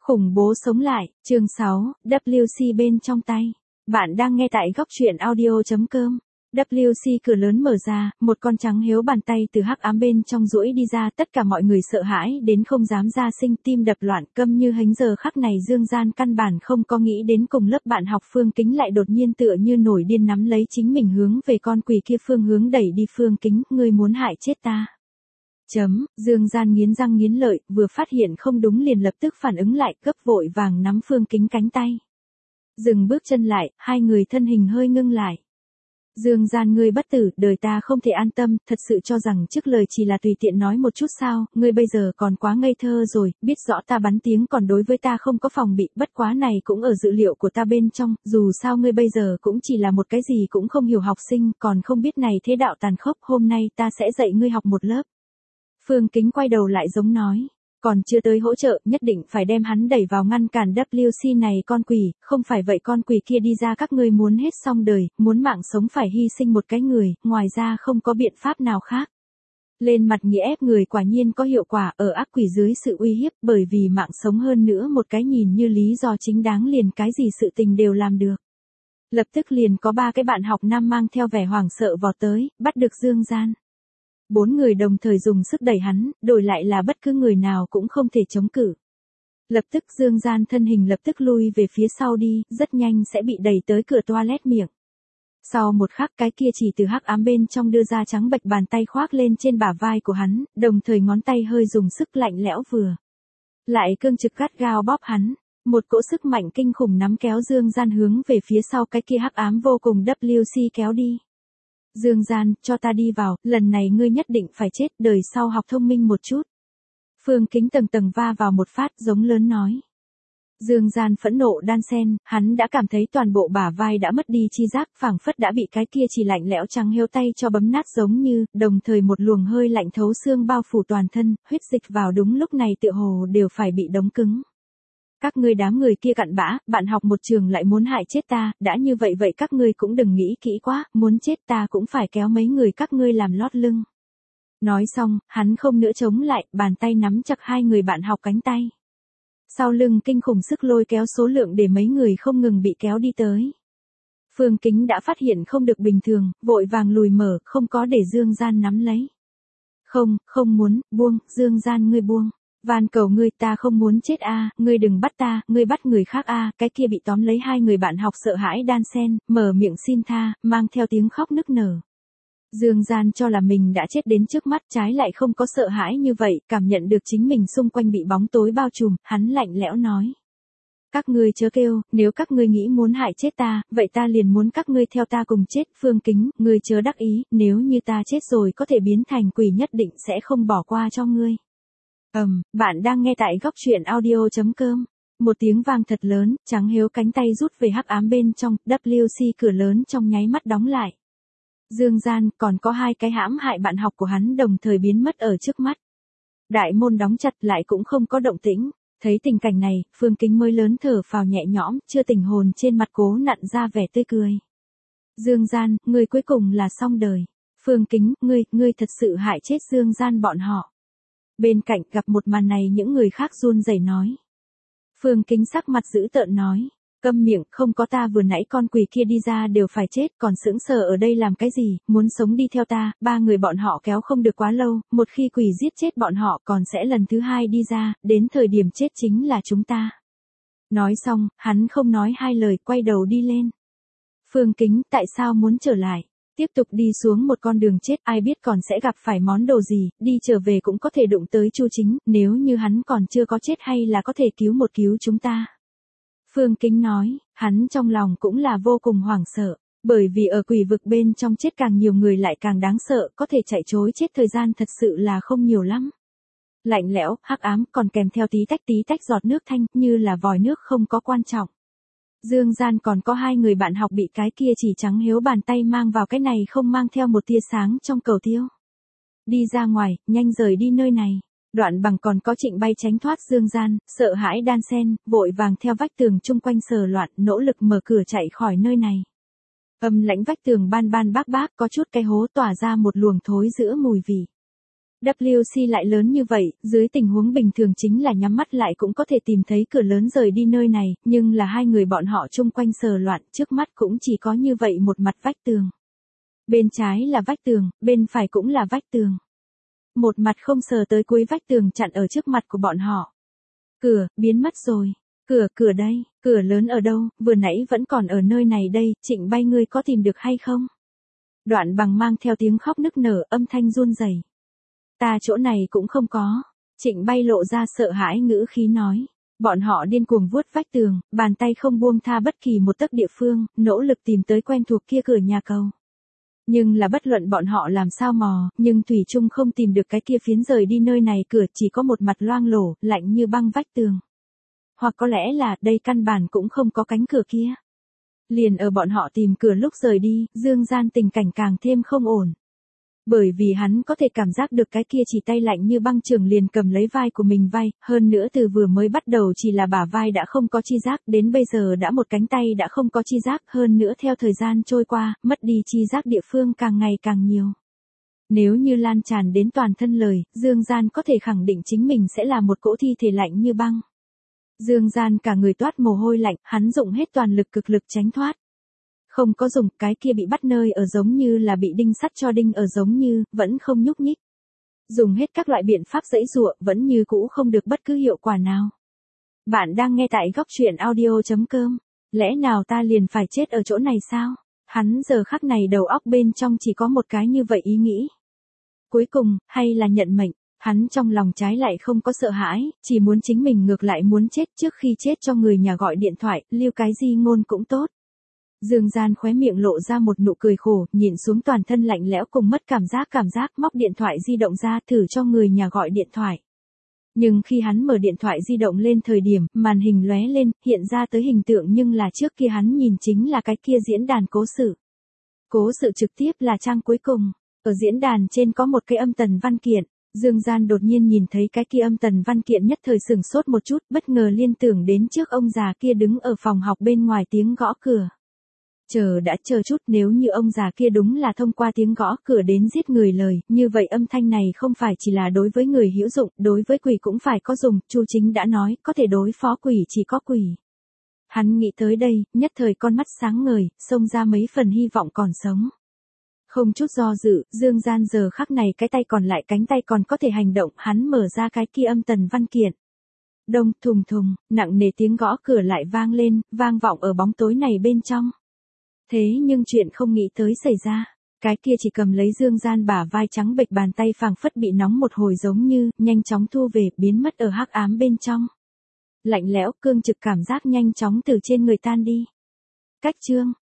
Khủng bố sống lại, chương 6, WC bên trong tay. Bạn đang nghe tại góc truyện audio.com. WC cửa lớn mở ra, một con trắng hiếu bàn tay từ hắc ám bên trong duỗi đi ra, tất cả mọi người sợ hãi đến không dám ra sinh, tim đập loạn, câm như hến. Giờ khắc này Dương Gian căn bản không có nghĩ đến cùng lớp bạn học Phương Kính lại đột nhiên tựa như nổi điên nắm lấy chính mình hướng về con quỷ kia phương hướng đẩy đi. Phương Kính, ngươi muốn hại chết ta. Dương Gian nghiến răng nghiến lợi, vừa phát hiện không đúng liền lập tức phản ứng lại, gấp vội vàng nắm Phương Kính cánh tay. Dừng bước chân lại, hai người thân hình hơi ngưng lại. Dương Gian, ngươi bất tử, đời ta không thể an tâm, thật sự cho rằng trước lời chỉ là tùy tiện nói một chút sao, ngươi bây giờ còn quá ngây thơ rồi, biết rõ ta bắn tiếng còn đối với ta không có phòng bị, bất quá này cũng ở dự liệu của ta bên trong, dù sao ngươi bây giờ cũng chỉ là một cái gì cũng không hiểu học sinh, còn không biết này thế đạo tàn khốc, hôm nay ta sẽ dạy ngươi học một lớp. Phương Kính quay đầu lại giống nói, còn chưa tới hỗ trợ, nhất định phải đem hắn đẩy vào ngăn cản WC này con quỷ, không phải vậy con quỷ kia đi ra các ngươi muốn hết xong đời, muốn mạng sống phải hy sinh một cái người, ngoài ra không có biện pháp nào khác. Lên mặt nghĩa ép người quả nhiên có hiệu quả ở ác quỷ dưới sự uy hiếp, bởi vì mạng sống hơn nữa một cái nhìn như lý do chính đáng liền cái gì sự tình đều làm được. Lập tức liền có 3 cái bạn học nam mang theo vẻ hoảng sợ vọt tới, bắt được Dương Gian. 4 người đồng thời dùng sức đẩy hắn, đổi lại là bất cứ người nào cũng không thể chống cự. Lập tức Dương Gian thân hình lập tức lui về phía sau đi, rất nhanh sẽ bị đẩy tới cửa toilet miệng. Sau một khắc cái kia chỉ từ hắc ám bên trong đưa ra trắng bệch bàn tay khoác lên trên bả vai của hắn, đồng thời ngón tay hơi dùng sức lạnh lẽo vừa. Lại cương trực gắt gao bóp hắn, một cỗ sức mạnh kinh khủng nắm kéo Dương Gian hướng về phía sau cái kia hắc ám vô cùng WC kéo đi. Dương Gian, cho ta đi vào, lần này ngươi nhất định phải chết, đời sau học thông minh một chút. Phương Kính tầng tầng va vào một phát, giống lớn nói. Dương Gian phẫn nộ đan sen, hắn đã cảm thấy toàn bộ bả vai đã mất đi chi giác, phảng phất đã bị cái kia chỉ lạnh lẽo trắng hiếu tay cho bấm nát giống như, đồng thời một luồng hơi lạnh thấu xương bao phủ toàn thân, huyết dịch vào đúng lúc này tựa hồ đều phải bị đóng cứng. Các ngươi đám người kia cặn bã, bạn học một trường lại muốn hại chết ta, đã như vậy vậy các ngươi cũng đừng nghĩ kỹ quá, muốn chết ta cũng phải kéo mấy người các ngươi làm lót lưng. Nói xong, hắn không nữa chống lại, bàn tay nắm chặt hai người bạn học cánh tay. Sau lưng kinh khủng sức lôi kéo số lượng để mấy người không ngừng bị kéo đi tới. Phương Kính đã phát hiện không được bình thường, vội vàng lùi mở, không có để Dương Gian nắm lấy. Không muốn, buông, Dương Gian ngươi buông. Van cầu ngươi, ta không muốn chết a, ngươi đừng bắt ta, ngươi bắt người khác a. Cái kia bị tóm lấy hai người bạn học sợ hãi đan sen, mở miệng xin tha, mang theo tiếng khóc nức nở. Dương Gian cho là mình đã chết đến trước mắt, trái lại không có sợ hãi như vậy, cảm nhận được chính mình xung quanh bị bóng tối bao trùm, hắn lạnh lẽo nói. Các ngươi chớ kêu, nếu các ngươi nghĩ muốn hại chết ta, vậy ta liền muốn các ngươi theo ta cùng chết. Phương Kính, ngươi chớ đắc ý, nếu như ta chết rồi có thể biến thành quỷ nhất định sẽ không bỏ qua cho ngươi. Bạn đang nghe tại góc truyện audio.com. Một tiếng vang thật lớn, trắng hiếu cánh tay rút về hắc ám bên trong, WC cửa lớn trong nháy mắt đóng lại. Dương Gian, còn có 2 cái hãm hại bạn học của hắn đồng thời biến mất ở trước mắt. Đại môn đóng chặt lại cũng không có động tĩnh. Thấy tình cảnh này, Phương Kính mới lớn thở phào nhẹ nhõm, chưa tỉnh hồn trên mặt cố nặn ra vẻ tươi cười. Dương Gian, ngươi cuối cùng là xong đời. Phương Kính, ngươi thật sự hại chết Dương Gian bọn họ. Bên cạnh gặp một màn này những người khác run rẩy nói. Phương Kính sắc mặt dữ tợn nói. Câm miệng, không có ta vừa nãy con quỷ kia đi ra đều phải chết, còn sững sờ ở đây làm cái gì, muốn sống đi theo ta, 3 người bọn họ kéo không được quá lâu, một khi quỷ giết chết bọn họ còn sẽ lần thứ 2 đi ra, đến thời điểm chết chính là chúng ta. Nói xong, hắn không nói 2 lời, quay đầu đi lên. Phương Kính, tại sao muốn trở lại? Tiếp tục đi xuống một con đường chết, ai biết còn sẽ gặp phải món đồ gì, đi trở về cũng có thể đụng tới Chu Chính, nếu như hắn còn chưa có chết hay là có thể cứu chúng ta. Phương Kính nói, hắn trong lòng cũng là vô cùng hoảng sợ, bởi vì ở quỷ vực bên trong chết càng nhiều người lại càng đáng sợ, có thể chạy trối chết thời gian thật sự là không nhiều lắm. Lạnh lẽo, hắc ám, còn kèm theo tí tách giọt nước thanh, như là vòi nước không có quan trọng. Dương Gian còn có 2 người bạn học bị cái kia chỉ trắng hiếu bàn tay mang vào cái này không mang theo một tia sáng trong cầu tiêu. Đi ra ngoài, nhanh rời đi nơi này. Đoạn Bằng còn có Trịnh Bay tránh thoát Dương Gian, sợ hãi đan sen, vội vàng theo vách tường chung quanh sờ loạn, nỗ lực mở cửa chạy khỏi nơi này. Âm lãnh vách tường ban bác có chút cái hố tỏa ra một luồng thối giữa mùi vị. WC lại lớn như vậy, dưới tình huống bình thường chính là nhắm mắt lại cũng có thể tìm thấy cửa lớn rời đi nơi này, nhưng là hai người bọn họ chung quanh sờ loạn, trước mắt cũng chỉ có như vậy một mặt vách tường. Bên trái là vách tường, bên phải cũng là vách tường. Một mặt không sờ tới cuối vách tường chặn ở trước mặt của bọn họ. Cửa, biến mất rồi. Cửa đây, cửa lớn ở đâu, vừa nãy vẫn còn ở nơi này đây, Trịnh Bay ngươi có tìm được hay không? Đoạn Bằng mang theo tiếng khóc nức nở, âm thanh run rẩy. Ta chỗ này cũng không có. Trịnh Bay lộ ra sợ hãi ngữ khí nói. Bọn họ điên cuồng vuốt vách tường, bàn tay không buông tha bất kỳ một tấc địa phương, nỗ lực tìm tới quen thuộc kia cửa nhà cầu. Nhưng là bất luận bọn họ làm sao mò, nhưng thủy chung không tìm được cái kia phiến rời đi nơi này cửa, chỉ có một mặt loang lổ, lạnh như băng vách tường. Hoặc có lẽ là đây căn bản cũng không có cánh cửa kia. Liền ở bọn họ tìm cửa lúc rời đi, Dương Gian tình cảnh càng thêm không ổn. Bởi vì hắn có thể cảm giác được cái kia chỉ tay lạnh như băng trường liền cầm lấy vai của mình vai, hơn nữa từ vừa mới bắt đầu chỉ là bả vai đã không có chi giác, đến bây giờ đã một cánh tay đã không có chi giác, hơn nữa theo thời gian trôi qua, mất đi chi giác địa phương càng ngày càng nhiều. Nếu như lan tràn đến toàn thân lời, Dương Gian có thể khẳng định chính mình sẽ là một cỗ thi thể lạnh như băng. Dương Gian cả người toát mồ hôi lạnh, hắn dùng hết toàn lực cực lực tránh thoát. Không có dùng, cái kia bị bắt nơi ở giống như là bị đinh sắt cho đinh ở giống như, vẫn không nhúc nhích. Dùng hết các loại biện pháp giãy giụa, vẫn như cũ không được bất cứ hiệu quả nào. Bạn đang nghe tại góc truyện audio.com. Lẽ nào ta liền phải chết ở chỗ này sao? Hắn giờ khắc này đầu óc bên trong chỉ có một cái như vậy ý nghĩ. Cuối cùng, hay là nhận mệnh. Hắn trong lòng trái lại không có sợ hãi, chỉ muốn chính mình ngược lại muốn chết trước khi chết cho người nhà gọi điện thoại, lưu cái di ngôn cũng tốt. Dương Gian khóe miệng lộ ra một nụ cười khổ, nhìn xuống toàn thân lạnh lẽo cùng mất cảm giác móc điện thoại di động ra thử cho người nhà gọi điện thoại. Nhưng khi hắn mở điện thoại di động lên thời điểm, màn hình lóe lên, hiện ra tới hình tượng nhưng là trước kia hắn nhìn chính là cái kia diễn đàn cố sự. Cố sự trực tiếp là trang cuối cùng, ở diễn đàn trên có một cái âm tần văn kiện. Dương Gian đột nhiên nhìn thấy cái kia âm tần văn kiện nhất thời sửng sốt một chút, bất ngờ liên tưởng đến trước ông già kia đứng ở phòng học bên ngoài tiếng gõ cửa. Chờ chút, nếu như ông già kia đúng là thông qua tiếng gõ cửa đến giết người lời, như vậy âm thanh này không phải chỉ là đối với người hữu dụng, đối với quỷ cũng phải có dùng, Chu Chính đã nói, có thể đối phó quỷ chỉ có quỷ. Hắn nghĩ tới đây, nhất thời con mắt sáng ngời, xông ra mấy phần hy vọng còn sống. Không chút do dự, Dương Gian giờ khắc này cái tay còn lại cánh tay còn có thể hành động, hắn mở ra cái kia âm tần văn kiện. Đông thùng thùng, nặng nề tiếng gõ cửa lại vang lên, vang vọng ở bóng tối này bên trong. Thế nhưng chuyện không nghĩ tới xảy ra, cái kia chỉ cầm lấy Dương Gian bả vai trắng bệch bàn tay phảng phất bị nóng một hồi giống như, nhanh chóng thu về, biến mất ở hắc ám bên trong. Lạnh lẽo, cương trực cảm giác nhanh chóng từ trên người tan đi. Cách chương